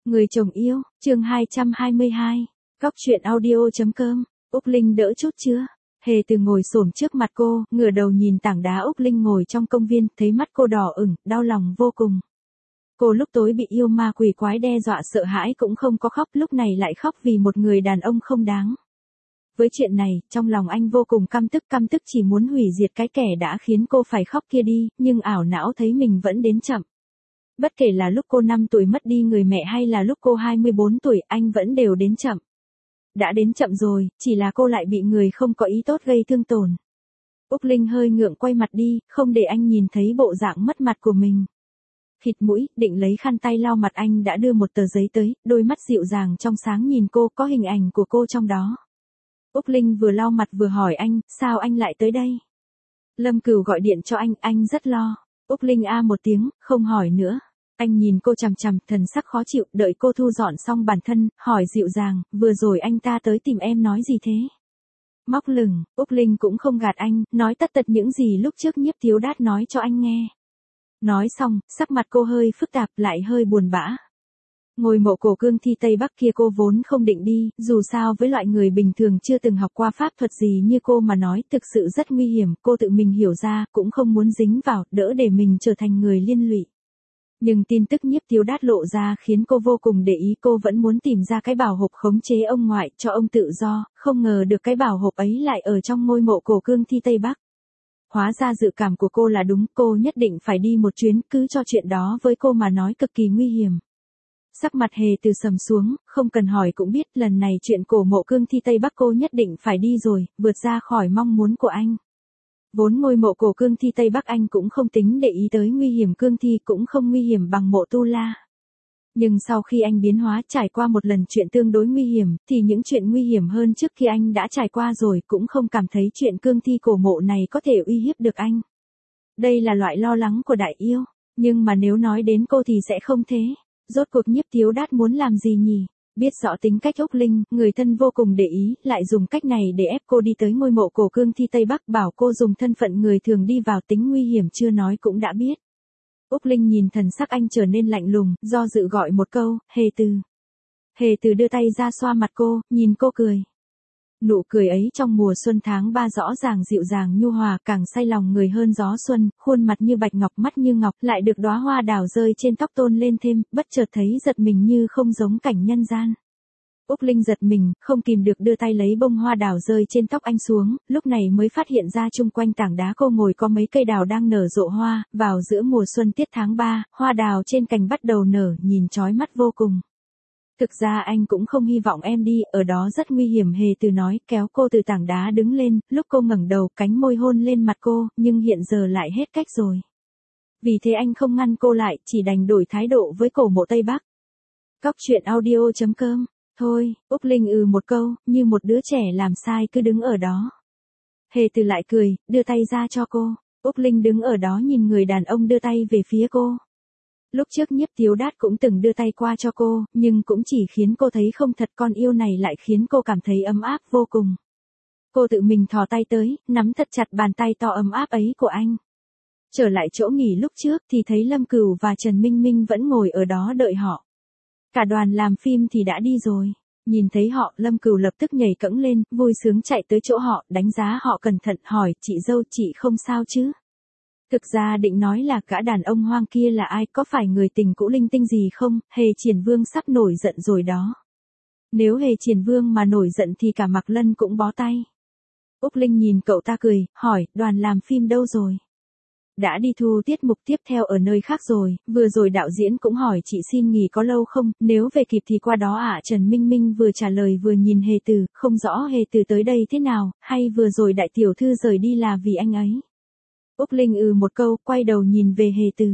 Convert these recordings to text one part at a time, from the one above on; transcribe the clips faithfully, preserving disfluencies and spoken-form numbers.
Người chồng yêu, chương hai trăm hai mươi hai. Góc truyện audio chấm com. Úc Linh đỡ chút chưa? Hề Từ ngồi xổm trước mặt cô, ngửa đầu nhìn tảng đá Úc Linh ngồi trong công viên, thấy mắt cô đỏ ửng, đau lòng vô cùng. Cô lúc tối bị yêu ma quỷ quái đe dọa sợ hãi cũng không có khóc, lúc này lại khóc vì một người đàn ông không đáng. Với chuyện này, trong lòng anh vô cùng căm tức, căm tức chỉ muốn hủy diệt cái kẻ đã khiến cô phải khóc kia đi, nhưng ảo não thấy mình vẫn đến chậm. Bất kể là lúc cô năm tuổi mất đi người mẹ hay là lúc cô hai mươi bốn tuổi, anh vẫn đều đến chậm. Đã đến chậm rồi, chỉ là cô lại bị người không có ý tốt gây thương tổn. Úc Linh hơi ngượng quay mặt đi, không để anh nhìn thấy bộ dạng mất mặt của mình. Khịt mũi, định lấy khăn tay lau mặt, anh đã đưa một tờ giấy tới, đôi mắt dịu dàng trong sáng nhìn cô, có hình ảnh của cô trong đó. Úc Linh vừa lau mặt vừa hỏi anh, sao anh lại tới đây? Lâm Cửu gọi điện cho anh, anh rất lo. Úc Linh a một tiếng, không hỏi nữa. Anh nhìn cô chằm chằm, thần sắc khó chịu, đợi cô thu dọn xong bản thân, hỏi dịu dàng, vừa rồi anh ta tới tìm em nói gì thế? Móc lửng, Úc Linh cũng không gạt anh, nói tất tật những gì lúc trước Nhiếp Thiếu Đát nói cho anh nghe. Nói xong, sắc mặt cô hơi phức tạp, lại hơi buồn bã. Ngôi mộ cổ cương thi Tây Bắc kia cô vốn không định đi, dù sao với loại người bình thường chưa từng học qua pháp thuật gì như cô mà nói thực sự rất nguy hiểm, cô tự mình hiểu ra, cũng không muốn dính vào, đỡ để mình trở thành người liên lụy. Nhưng tin tức Nhiếp Thiếu Đát lộ ra khiến cô vô cùng để ý, cô vẫn muốn tìm ra cái bảo hộp khống chế ông ngoại cho ông tự do, không ngờ được cái bảo hộp ấy lại ở trong ngôi mộ cổ cương thi Tây Bắc. Hóa ra dự cảm của cô là đúng, cô nhất định phải đi một chuyến, cứ cho chuyện đó với cô mà nói cực kỳ nguy hiểm. Sắc mặt Hề Từ sầm xuống, không cần hỏi cũng biết lần này chuyện cổ mộ cương thi Tây Bắc cô nhất định phải đi rồi, vượt ra khỏi mong muốn của anh. Vốn ngôi mộ cổ cương thi Tây Bắc anh cũng không tính để ý tới nguy hiểm, cương thi cũng không nguy hiểm bằng mộ Tu La. Nhưng sau khi anh biến hóa trải qua một lần chuyện tương đối nguy hiểm, thì những chuyện nguy hiểm hơn trước khi anh đã trải qua rồi, cũng không cảm thấy chuyện cương thi cổ mộ này có thể uy hiếp được anh. Đây là loại lo lắng của đại yêu, nhưng mà nếu nói đến cô thì sẽ không thế. Rốt cuộc Nhiếp Thiếu Đát muốn làm gì nhỉ? Biết rõ tính cách Úc Linh, người thân vô cùng để ý, lại dùng cách này để ép cô đi tới ngôi mộ cổ cương thi Tây Bắc, bảo cô dùng thân phận người thường đi vào, tính nguy hiểm chưa nói cũng đã biết. Úc Linh nhìn thần sắc anh trở nên lạnh lùng, do dự gọi một câu, Hề Từ. Hề Từ đưa tay ra xoa mặt cô, nhìn cô cười. Nụ cười ấy trong mùa xuân tháng ba rõ ràng dịu dàng nhu hòa, càng say lòng người hơn gió xuân, khuôn mặt như bạch ngọc, mắt như ngọc, lại được đóa hoa đào rơi trên tóc tôn lên thêm, bất chợt thấy giật mình như không giống cảnh nhân gian. Úc Linh giật mình, không kìm được đưa tay lấy bông hoa đào rơi trên tóc anh xuống, lúc này mới phát hiện ra chung quanh tảng đá cô ngồi có mấy cây đào đang nở rộ hoa, vào giữa mùa xuân tiết tháng ba, hoa đào trên cành bắt đầu nở, nhìn chói mắt vô cùng. Thực ra anh cũng không hy vọng em đi, ở đó rất nguy hiểm, Hề Từ nói, kéo cô từ tảng đá đứng lên, lúc cô ngẩng đầu, cánh môi hôn lên mặt cô, nhưng hiện giờ lại hết cách rồi. Vì thế anh không ngăn cô lại, chỉ đành đổi thái độ với cổ mộ Tây Bắc. Góc truyện audio chấm com. Thôi, Úc Linh ừ một câu, như một đứa trẻ làm sai cứ đứng ở đó. Hề Từ lại cười, đưa tay ra cho cô. Úc Linh đứng ở đó nhìn người đàn ông đưa tay về phía cô. Lúc trước Nhiếp Thiếu Đát cũng từng đưa tay qua cho cô, nhưng cũng chỉ khiến cô thấy không thật, con yêu này lại khiến cô cảm thấy ấm áp vô cùng. Cô tự mình thò tay tới, nắm thật chặt bàn tay to ấm áp ấy của anh. Trở lại chỗ nghỉ lúc trước thì thấy Lâm Cửu và Trần Minh Minh vẫn ngồi ở đó đợi họ. Cả đoàn làm phim thì đã đi rồi. Nhìn thấy họ, Lâm Cửu lập tức nhảy cẫng lên, vui sướng chạy tới chỗ họ, đánh giá họ cẩn thận, hỏi, chị dâu chị không sao chứ? Thực ra định nói là gã đàn ông hoang kia là ai, có phải người tình cũ linh tinh gì không, Hề Triển Vương sắp nổi giận rồi đó. Nếu Hề Triển Vương mà nổi giận thì cả Mạc Lân cũng bó tay. Úc Linh nhìn cậu ta cười, hỏi, đoàn làm phim đâu rồi? Đã đi thu tiết mục tiếp theo ở nơi khác rồi, vừa rồi đạo diễn cũng hỏi chị xin nghỉ có lâu không, nếu về kịp thì qua đó ạ. À, Trần Minh Minh vừa trả lời vừa nhìn Hề Từ, không rõ Hề Từ tới đây thế nào, hay vừa rồi đại tiểu thư rời đi là vì anh ấy. Úc Linh ừ một câu, quay đầu nhìn về Hề Từ.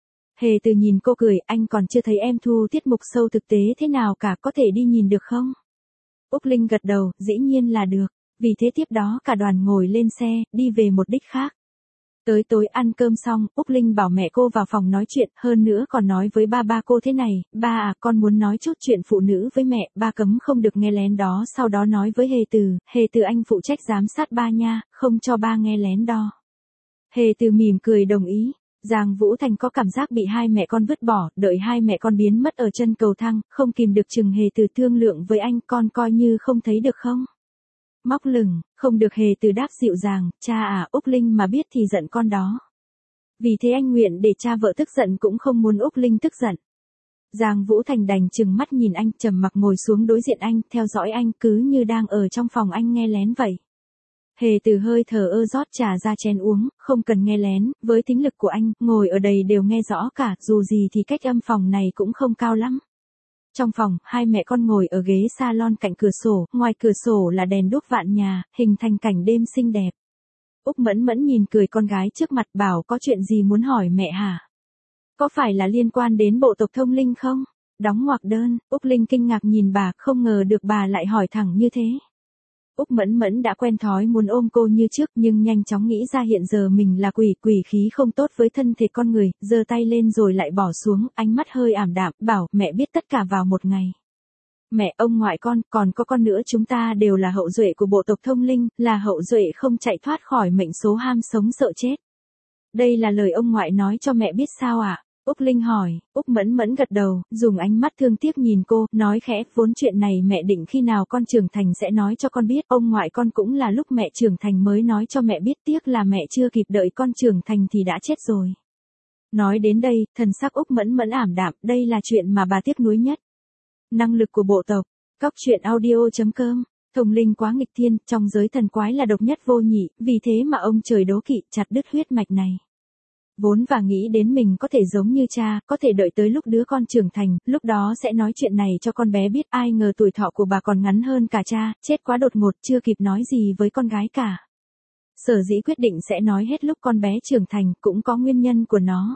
Hề Từ nhìn cô cười, anh còn chưa thấy em thu tiết mục show thực tế thế nào cả, có thể đi nhìn được không? Úc Linh gật đầu, dĩ nhiên là được, vì thế tiếp đó cả đoàn ngồi lên xe, đi về một đích khác. Tới tối ăn cơm xong, Úc Linh bảo mẹ cô vào phòng nói chuyện, hơn nữa còn nói với ba ba cô thế này, ba à, con muốn nói chút chuyện phụ nữ với mẹ, ba cấm không được nghe lén đó, sau đó nói với Hề Từ, Hề Từ anh phụ trách giám sát ba nha, không cho ba nghe lén đó. Hề Từ mỉm cười đồng ý, Giang Vũ Thành có cảm giác bị hai mẹ con vứt bỏ, đợi hai mẹ con biến mất ở chân cầu thang, không kìm được chừng Hề Từ thương lượng với anh, con coi như không thấy được không? Móc lửng, không được. Hề Từ đáp dịu dàng, cha à, Úc Linh mà biết thì giận con đó. Vì thế anh nguyện để cha vợ tức giận cũng không muốn Úc Linh tức giận. Giang Vũ Thành đành chừng mắt nhìn anh, trầm mặc ngồi xuống đối diện anh, theo dõi anh, cứ như đang ở trong phòng anh nghe lén vậy. Hề Từ hơi thờ ơ rót trà ra chén uống, không cần nghe lén, với tính lực của anh, ngồi ở đây đều nghe rõ cả, dù gì thì cách âm phòng này cũng không cao lắm. Trong phòng, hai mẹ con ngồi ở ghế salon cạnh cửa sổ, ngoài cửa sổ là đèn đuốc vạn nhà, hình thành cảnh đêm xinh đẹp. Úc Mẫn Mẫn nhìn cười con gái trước mặt, bảo có chuyện gì muốn hỏi mẹ hả? Có phải là liên quan đến bộ tộc Thông Linh không? Đóng ngoặc đơn, Úc Linh kinh ngạc nhìn bà, không ngờ được bà lại hỏi thẳng như thế. Úc Mẫn Mẫn đã quen thói muốn ôm cô như trước, nhưng nhanh chóng nghĩ ra hiện giờ mình là quỷ, quỷ khí không tốt với thân thể con người, giơ tay lên rồi lại bỏ xuống, ánh mắt hơi ảm đạm, bảo, mẹ biết tất cả vào một ngày. Mẹ, ông ngoại con, còn có con nữa, chúng ta đều là hậu duệ của bộ tộc Thông Linh, là hậu duệ không chạy thoát khỏi mệnh số ham sống sợ chết. Đây là lời ông ngoại nói cho mẹ biết sao ạ? À? Úc Linh hỏi. Úc Mẫn Mẫn gật đầu, dùng ánh mắt thương tiếc nhìn cô, nói khẽ, vốn chuyện này mẹ định khi nào con trưởng thành sẽ nói cho con biết, ông ngoại con cũng là lúc mẹ trưởng thành mới nói cho mẹ biết, tiếc là mẹ chưa kịp đợi con trưởng thành thì đã chết rồi. Nói đến đây, thần sắc Úc Mẫn Mẫn ảm đạm, đây là chuyện mà bà tiếc nuối nhất. Năng lực của bộ tộc. Cóc truyện audio chấm com. Thông Linh quá nghịch thiên, trong giới thần quái là độc nhất vô nhị, vì thế mà ông trời đố kỵ, chặt đứt huyết mạch này. Vốn và nghĩ đến mình có thể giống như cha, có thể đợi tới lúc đứa con trưởng thành, lúc đó sẽ nói chuyện này cho con bé biết, ai ngờ tuổi thọ của bà còn ngắn hơn cả cha, chết quá đột ngột, chưa kịp nói gì với con gái cả. Sở dĩ quyết định sẽ nói hết lúc con bé trưởng thành, cũng có nguyên nhân của nó.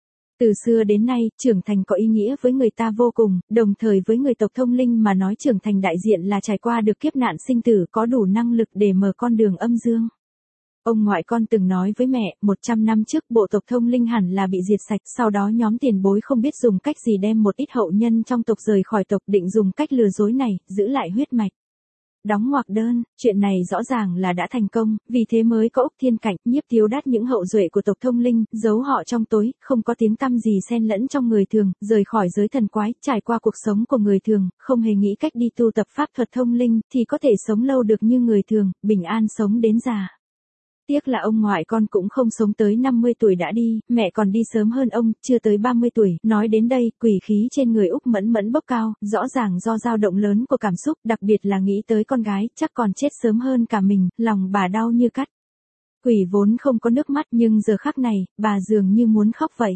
Từ xưa đến nay, trưởng thành có ý nghĩa với người ta vô cùng, đồng thời với người tộc Thông Linh mà nói trưởng thành đại diện là trải qua được kiếp nạn sinh tử, có đủ năng lực để mở con đường âm dương. Ông ngoại con từng nói với mẹ, một trăm năm trước bộ tộc Thông Linh hẳn là bị diệt sạch, sau đó nhóm tiền bối không biết dùng cách gì đem một ít hậu nhân trong tộc rời khỏi tộc, định dùng cách lừa dối này, giữ lại huyết mạch. Đóng ngoặc đơn, chuyện này rõ ràng là đã thành công, vì thế mới có Úc Thiên Cảnh, Nhiếp Tiếu Đát những hậu duệ của tộc Thông Linh, giấu họ trong tối, không có tiếng tăm gì xen lẫn trong người thường, rời khỏi giới thần quái, trải qua cuộc sống của người thường, không hề nghĩ cách đi tu tập pháp thuật Thông Linh, thì có thể sống lâu được như người thường, bình an sống đến già. Tiếc là ông ngoại con cũng không sống tới năm mươi tuổi đã đi, mẹ còn đi sớm hơn ông, chưa tới ba mươi tuổi. Nói đến đây, quỷ khí trên người Úc Mẫn Mẫn bốc cao, rõ ràng do dao động lớn của cảm xúc, đặc biệt là nghĩ tới con gái, chắc còn chết sớm hơn cả mình, lòng bà đau như cắt. Quỷ vốn không có nước mắt, nhưng giờ khắc này, bà dường như muốn khóc vậy.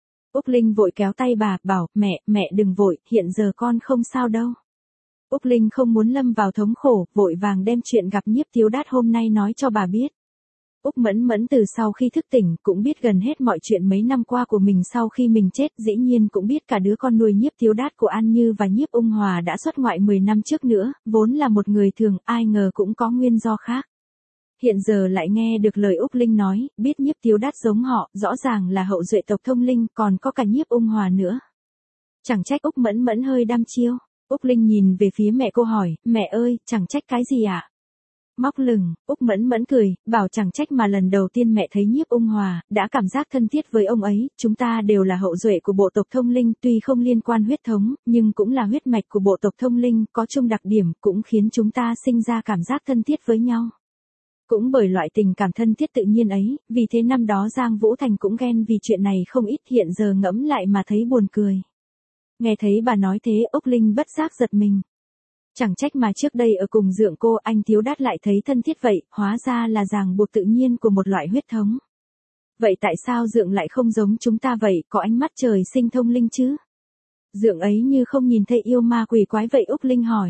Úc Linh vội kéo tay bà, bảo, mẹ, mẹ đừng vội, hiện giờ con không sao đâu. Úc Linh không muốn lâm vào thống khổ, vội vàng đem chuyện gặp Nhiếp Tiếu Đát hôm nay nói cho bà biết. Úc Mẫn Mẫn từ sau khi thức tỉnh, cũng biết gần hết mọi chuyện mấy năm qua của mình sau khi mình chết, dĩ nhiên cũng biết cả đứa con nuôi Nhiếp Tiếu Đát của An Như và Nhiếp Ung Hòa đã xuất ngoại mười năm trước nữa, vốn là một người thường, ai ngờ cũng có nguyên do khác. Hiện giờ lại nghe được lời Úc Linh nói, biết Nhiếp Tiếu Đát giống họ, rõ ràng là hậu duệ tộc Thông Linh, còn có cả Nhiếp Ung Hòa nữa. Chẳng trách Úc Mẫn Mẫn hơi đăm chiêu. Úc Linh nhìn về phía mẹ cô hỏi, mẹ ơi, chẳng trách cái gì ạ? À? Móc lửng, Úc Mẫn Mẫn cười, bảo chẳng trách mà lần đầu tiên mẹ thấy Nhiếp Ung Hòa, đã cảm giác thân thiết với ông ấy, chúng ta đều là hậu duệ của bộ tộc Thông Linh, tuy không liên quan huyết thống, nhưng cũng là huyết mạch của bộ tộc Thông Linh, có chung đặc điểm, cũng khiến chúng ta sinh ra cảm giác thân thiết với nhau. Cũng bởi loại tình cảm thân thiết tự nhiên ấy, vì thế năm đó Giang Vũ Thành cũng ghen vì chuyện này không ít, hiện giờ ngẫm lại mà thấy buồn cười. Nghe thấy bà nói thế, Úc Linh bất giác giật mình. Chẳng trách mà trước đây ở cùng Dượng cô, anh Tiếu Đát lại thấy thân thiết vậy, hóa ra là ràng buộc tự nhiên của một loại huyết thống. Vậy tại sao Dượng lại không giống chúng ta vậy, có ánh mắt trời sinh thông linh chứ? Dượng ấy như không nhìn thấy yêu ma quỷ quái vậy, Úc Linh hỏi.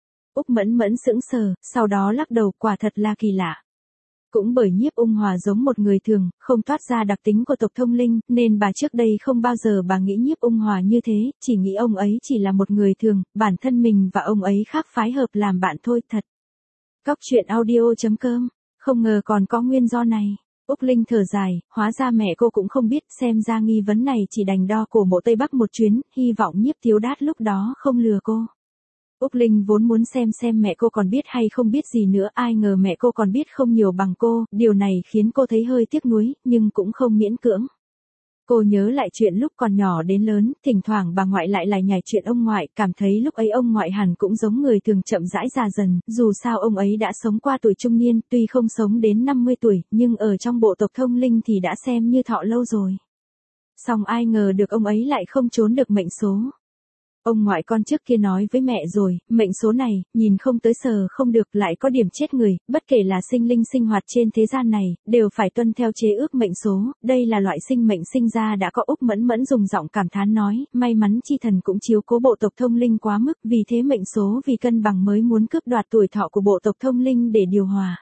Úc Mẫn Mẫn sững sờ, sau đó lắc đầu, quả thật là kỳ lạ. Cũng bởi Nhiếp Ung Hòa giống một người thường, không toát ra đặc tính của tộc Thông Linh, nên bà trước đây không bao giờ bà nghĩ Nhiếp Ung Hòa như thế, chỉ nghĩ ông ấy chỉ là một người thường, bản thân mình và ông ấy khác phái hợp làm bạn thôi, thật. Cóc truyện audio chấm com, không ngờ còn có nguyên do này. Úc Linh thở dài, hóa ra mẹ cô cũng không biết, xem ra nghi vấn này chỉ đành đo cổ mộ Tây Bắc một chuyến, hy vọng Nhiếp Tiếu Đát lúc đó không lừa cô. Úc Linh vốn muốn xem xem mẹ cô còn biết hay không biết gì nữa, ai ngờ mẹ cô còn biết không nhiều bằng cô, điều này khiến cô thấy hơi tiếc nuối, nhưng cũng không miễn cưỡng. Cô nhớ lại chuyện lúc còn nhỏ đến lớn, thỉnh thoảng bà ngoại lại lải nhải chuyện ông ngoại, cảm thấy lúc ấy ông ngoại hẳn cũng giống người thường chậm rãi già dần, dù sao ông ấy đã sống qua tuổi trung niên, tuy không sống đến năm mươi tuổi, nhưng ở trong bộ tộc thông linh thì đã xem như thọ lâu rồi. Song ai ngờ được ông ấy lại không trốn được mệnh số. Ông ngoại con trước kia nói với mẹ rồi, mệnh số này, nhìn không tới sờ không được lại có điểm chết người, bất kể là sinh linh sinh hoạt trên thế gian này, đều phải tuân theo chế ước mệnh số, đây là loại sinh mệnh sinh ra đã có. Úc Mẫn Mẫn dùng giọng cảm thán nói, may mắn chi thần cũng chiếu cố bộ tộc thông linh quá mức, vì thế mệnh số vì cân bằng mới muốn cướp đoạt tuổi thọ của bộ tộc thông linh để điều hòa.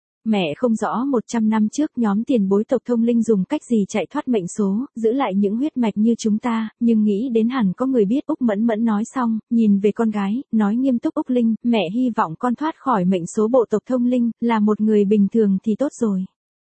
Mẹ không rõ một trăm năm trước nhóm tiền bối tộc thông linh dùng cách gì chạy thoát mệnh số, giữ lại những huyết mạch như chúng ta, nhưng nghĩ đến hẳn có người biết. Úc Mẫn Mẫn nói xong, nhìn về con gái, nói nghiêm túc, Úc Linh, mẹ hy vọng con thoát khỏi mệnh số bộ tộc thông linh, là một người bình thường thì tốt rồi.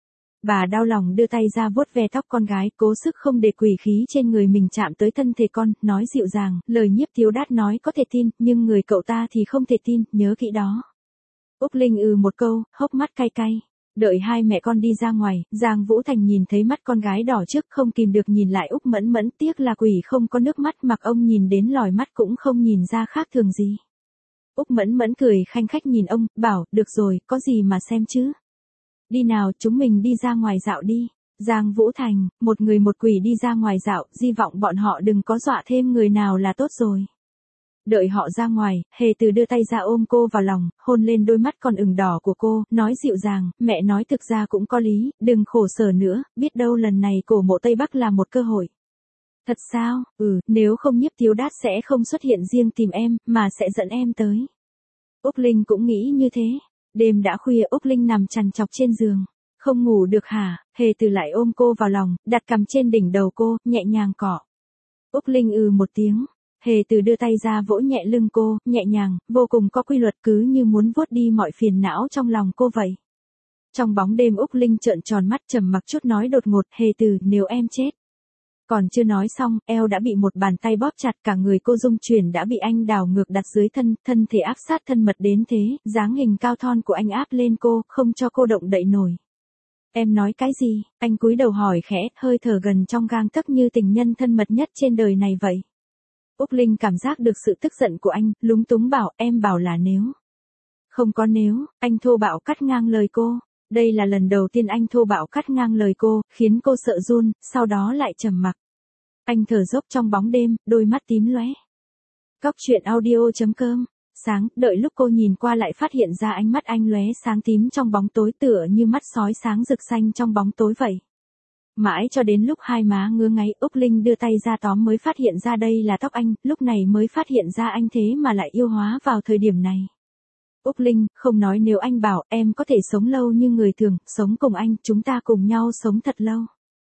Bà đau lòng đưa tay ra vuốt ve tóc con gái, cố sức không để quỷ khí trên người mình chạm tới thân thể con, nói dịu dàng, lời Nhiếp Thiếu Đát nói có thể tin, nhưng người cậu ta thì không thể tin, nhớ kỹ đó. Úc Linh ừ một câu, hốc mắt cay cay. Đợi hai mẹ con đi ra ngoài, Giang Vũ Thành nhìn thấy mắt con gái đỏ trước không kìm được nhìn lại Úc Mẫn Mẫn, tiếc là quỷ không có nước mắt, mặc ông nhìn đến lòi mắt cũng không nhìn ra khác thường gì. Úc Mẫn Mẫn cười khanh khách nhìn ông, bảo, được rồi, có gì mà xem chứ. Đi nào, chúng mình đi ra ngoài dạo đi. Giang Vũ Thành, một người một quỷ đi ra ngoài dạo, hy vọng bọn họ đừng có dọa thêm người nào là tốt rồi. Đợi họ ra ngoài, Hề Từ đưa tay ra ôm cô vào lòng, hôn lên đôi mắt còn ửng đỏ của cô, nói dịu dàng, mẹ nói thực ra cũng có lý, đừng khổ sở nữa, biết đâu lần này cổ mộ Tây Bắc là một cơ hội. Thật sao? Ừ, nếu không Nhiếp Thiếu Đát sẽ không xuất hiện riêng tìm em, mà sẽ dẫn em tới. Úc Linh cũng nghĩ như thế. Đêm đã khuya, Úc Linh nằm trằn trọc trên giường. Không ngủ được hả? Hề Từ lại ôm cô vào lòng, đặt cằm trên đỉnh đầu cô, nhẹ nhàng cọ. Úc Linh ừ một tiếng. Hề Từ đưa tay ra vỗ nhẹ lưng cô, nhẹ nhàng, vô cùng có quy luật, cứ như muốn vuốt đi mọi phiền não trong lòng cô vậy. Trong bóng đêm Úc Linh trợn tròn mắt trầm mặc chút nói đột ngột, Hề Từ, nếu em chết. Còn chưa nói xong, eo đã bị một bàn tay bóp chặt, cả người cô rung chuyển đã bị anh đảo ngược đặt dưới thân, thân thể áp sát thân mật đến thế, dáng hình cao thon của anh áp lên cô, không cho cô động đậy nổi. Em nói cái gì? Anh cúi đầu hỏi khẽ, hơi thở gần trong gang tấc như tình nhân thân mật nhất trên đời này vậy. Úc Linh cảm giác được sự tức giận của anh, lúng túng bảo, em bảo là nếu. Không có nếu, anh thô bạo cắt ngang lời cô. Đây là lần đầu tiên anh thô bạo cắt ngang lời cô, khiến cô sợ run, sau đó lại trầm mặc. Anh thở dốc trong bóng đêm, đôi mắt tím lóe. Cóc truyện audio chấm com. Sáng, đợi lúc cô nhìn qua lại phát hiện ra ánh mắt anh lóe sáng tím trong bóng tối, tựa như mắt sói sáng rực xanh trong bóng tối vậy. Mãi cho đến lúc hai má ngứa ngáy, Úc Linh đưa tay ra tóm mới phát hiện ra đây là tóc anh, lúc này mới phát hiện ra anh thế mà lại yêu hóa vào thời điểm này. Úc Linh, không nói nếu anh bảo em có thể sống lâu như người thường, sống cùng anh, chúng ta cùng nhau sống thật lâu.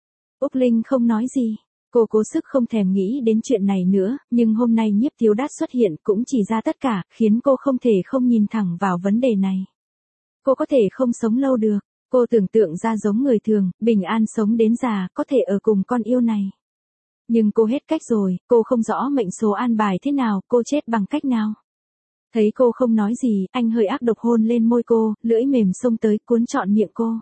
Úc Linh không nói gì. Cô cố sức không thèm nghĩ đến chuyện này nữa, nhưng hôm nay Nhiếp Thiếu Đát xuất hiện cũng chỉ ra tất cả, khiến cô không thể không nhìn thẳng vào vấn đề này. Cô có thể không sống lâu được, cô tưởng tượng ra giống người thường, bình an sống đến già, có thể ở cùng con yêu này. Nhưng cô hết cách rồi, cô không rõ mệnh số an bài thế nào, cô chết bằng cách nào. Thấy cô không nói gì, anh hơi ác độc hôn lên môi cô, lưỡi mềm xông tới cuốn trọn miệng cô.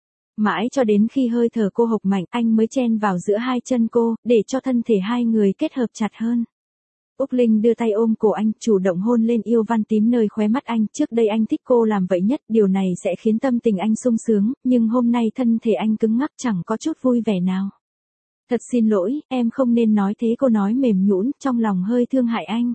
Mãi cho đến khi hơi thở cô hộc mạnh, anh mới chen vào giữa hai chân cô, để cho thân thể hai người kết hợp chặt hơn. Úc Linh đưa tay ôm cổ anh, chủ động hôn lên yêu văn tím nơi khóe mắt anh, trước đây anh thích cô làm vậy nhất, điều này sẽ khiến tâm tình anh sung sướng, nhưng hôm nay thân thể anh cứng ngắc chẳng có chút vui vẻ nào. Thật xin lỗi, em không nên nói thế, cô nói mềm nhũn, trong lòng hơi thương hại anh.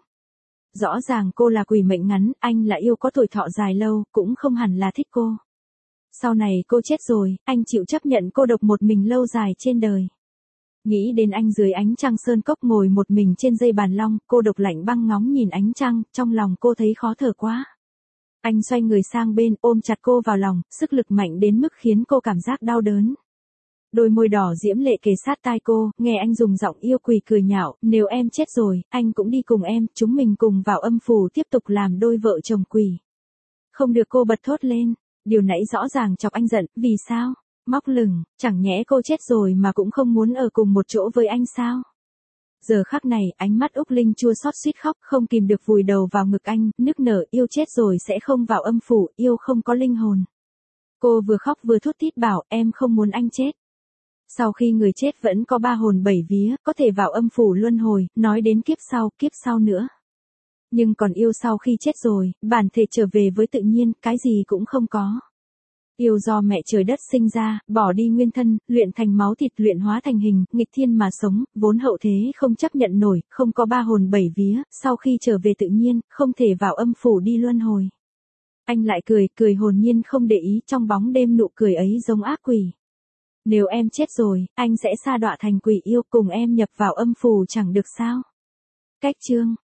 Rõ ràng cô là quỷ mệnh ngắn, anh là yêu có tuổi thọ dài lâu, cũng không hẳn là thích cô. Sau này cô chết rồi, anh chịu chấp nhận cô độc một mình lâu dài trên đời. Nghĩ đến anh dưới ánh trăng sơn cốc ngồi một mình trên dây bàn long, cô độc lạnh băng ngóng nhìn ánh trăng, trong lòng cô thấy khó thở quá. Anh xoay người sang bên, ôm chặt cô vào lòng, sức lực mạnh đến mức khiến cô cảm giác đau đớn. Đôi môi đỏ diễm lệ kề sát tai cô, nghe anh dùng giọng yêu quỷ cười nhạo, nếu em chết rồi, anh cũng đi cùng em, chúng mình cùng vào âm phủ tiếp tục làm đôi vợ chồng quỷ. Không được, cô bật thốt lên. Điều nãy rõ ràng chọc anh giận, vì sao? Móc lửng, chẳng nhẽ cô chết rồi mà cũng không muốn ở cùng một chỗ với anh sao? Giờ khắc này, ánh mắt Úc Linh chua xót suýt khóc, không kìm được vùi đầu vào ngực anh, nức nở, yêu chết rồi sẽ không vào âm phủ, yêu không có linh hồn. Cô vừa khóc vừa thút thít bảo, em không muốn anh chết. Sau khi người chết vẫn có ba hồn bảy vía, có thể vào âm phủ luân hồi, nói đến kiếp sau, kiếp sau nữa. Nhưng còn yêu sau khi chết rồi, bản thể trở về với tự nhiên, cái gì cũng không có. Yêu do mẹ trời đất sinh ra, bỏ đi nguyên thân, luyện thành máu thịt, luyện hóa thành hình, nghịch thiên mà sống, vốn hậu thế không chấp nhận nổi, không có ba hồn bảy vía, sau khi trở về tự nhiên, không thể vào âm phủ đi luân hồi. Anh lại cười, cười hồn nhiên không để ý, trong bóng đêm nụ cười ấy giống ác quỷ. Nếu em chết rồi, anh sẽ sa đọa thành quỷ yêu, cùng em nhập vào âm phủ chẳng được sao? Cách chương